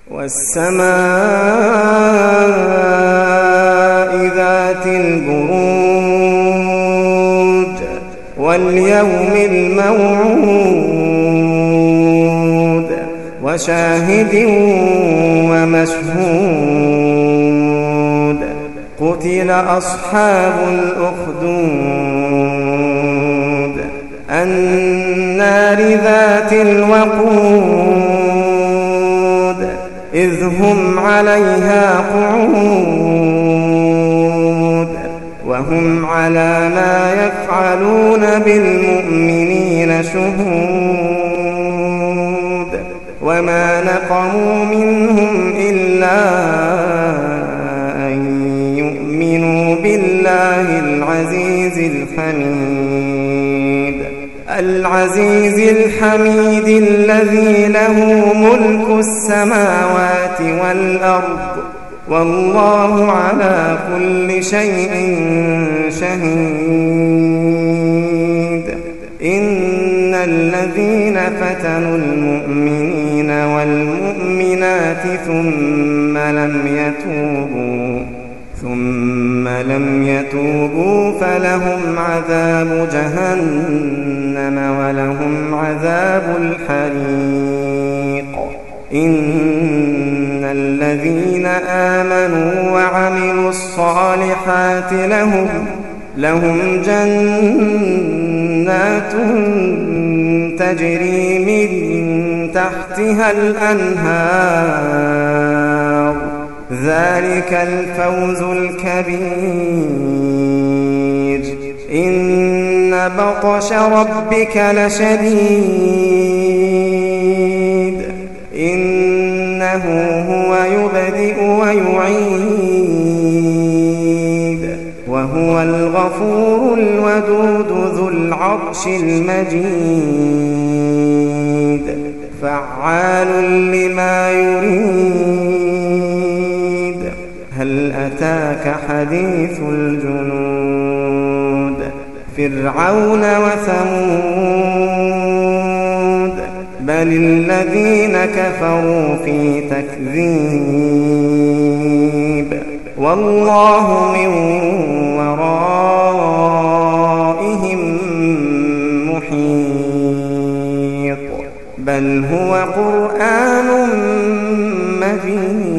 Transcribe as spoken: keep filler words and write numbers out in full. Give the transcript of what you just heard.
والسماء ذات البروج واليوم الموعود وشاهد ومشهود قتل أصحاب الأخدود النار ذات الوقود إذ هم عليها قعود وهم على ما يفعلون بالمؤمنين شهود وما نقموا منهم إلا أن يؤمنوا بالله العزيز الحميد العزيز الحميد الذي له ملك السماوات والأرض والله على كل شيء شهيد إن الذين فتنوا المؤمنين والمؤمنات ثم لم يتوبوا ثم لم يتوبوا فلهم عذاب جهنم ولهم عذاب الحريق إن الذين آمنوا وعملوا الصالحات لهم لهم جنات تجري من تحتها الأنهار ذلك الفوز الكبير إن بطش ربك لشديد إنه هو يبدئ ويعيد وهو الغفور الودود ذو العرش المجيد فعال لما يريد هل أتاك حديث الجنود فرعون وثمود بل الذين كفروا في تكذيب والله من ورائهم محيط بل هو قرآن مجيد